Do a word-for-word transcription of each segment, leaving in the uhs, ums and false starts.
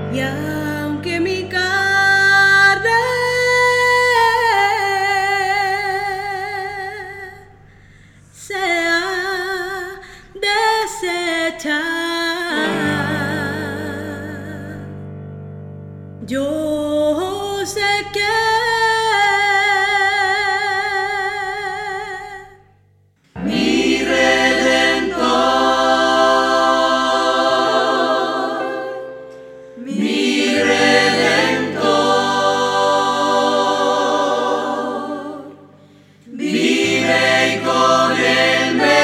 Y aunque mi carne sea deshecha, yo sé que mi Redentor, mi Redentor, vive y con él me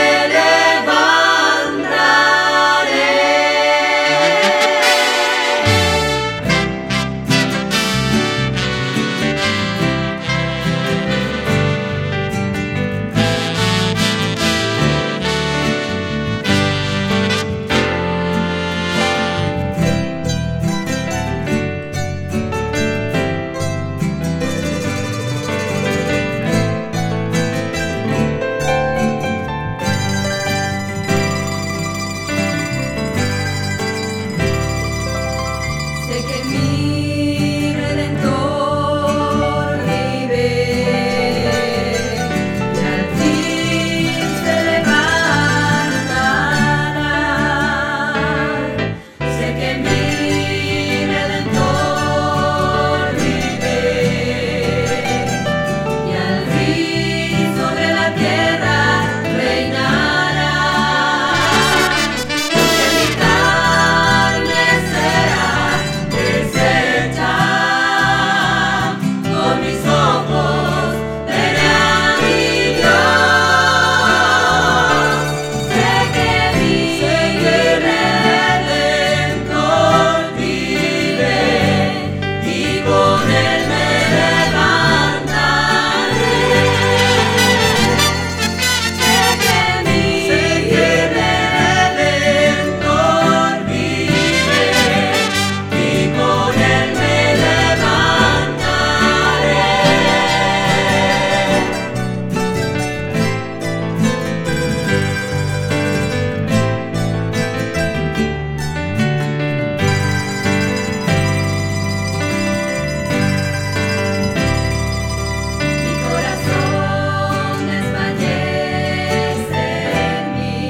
levantaré. Sé que mi Redentor vive y al fin se levantará. Sé que mi Redentor vive y al fin sobre la tierra reinará. Porque mi carne será deshecha, con mis ojos veré a mi Dios. Sé que mi Redentor vive y con él me levantaré. Sé que mi Redentor vive y con él me levantaré. Mi corazón desfallece en mí,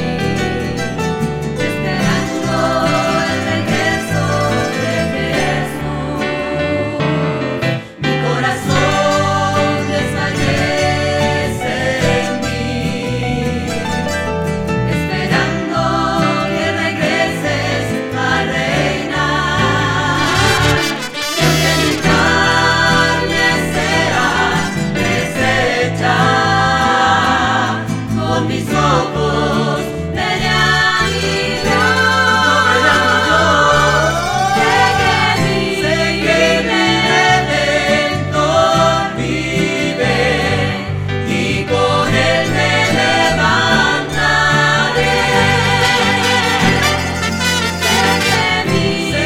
esperando el regreso de Jesús. Mi corazón desfallece en mí, esperando que regreses a reinar. Porque mi carne será deshecha, con mis ojos veré a mi Dios. Sé que mi Redentor vive y con él me levantaré. Sé que mi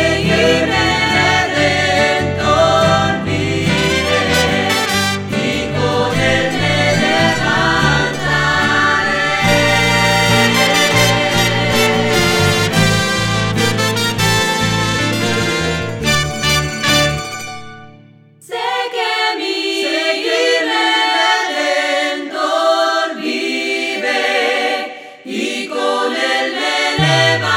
Redentor vive y con él me levantaré. Sé que mi Redentor vive y con él me levantaré.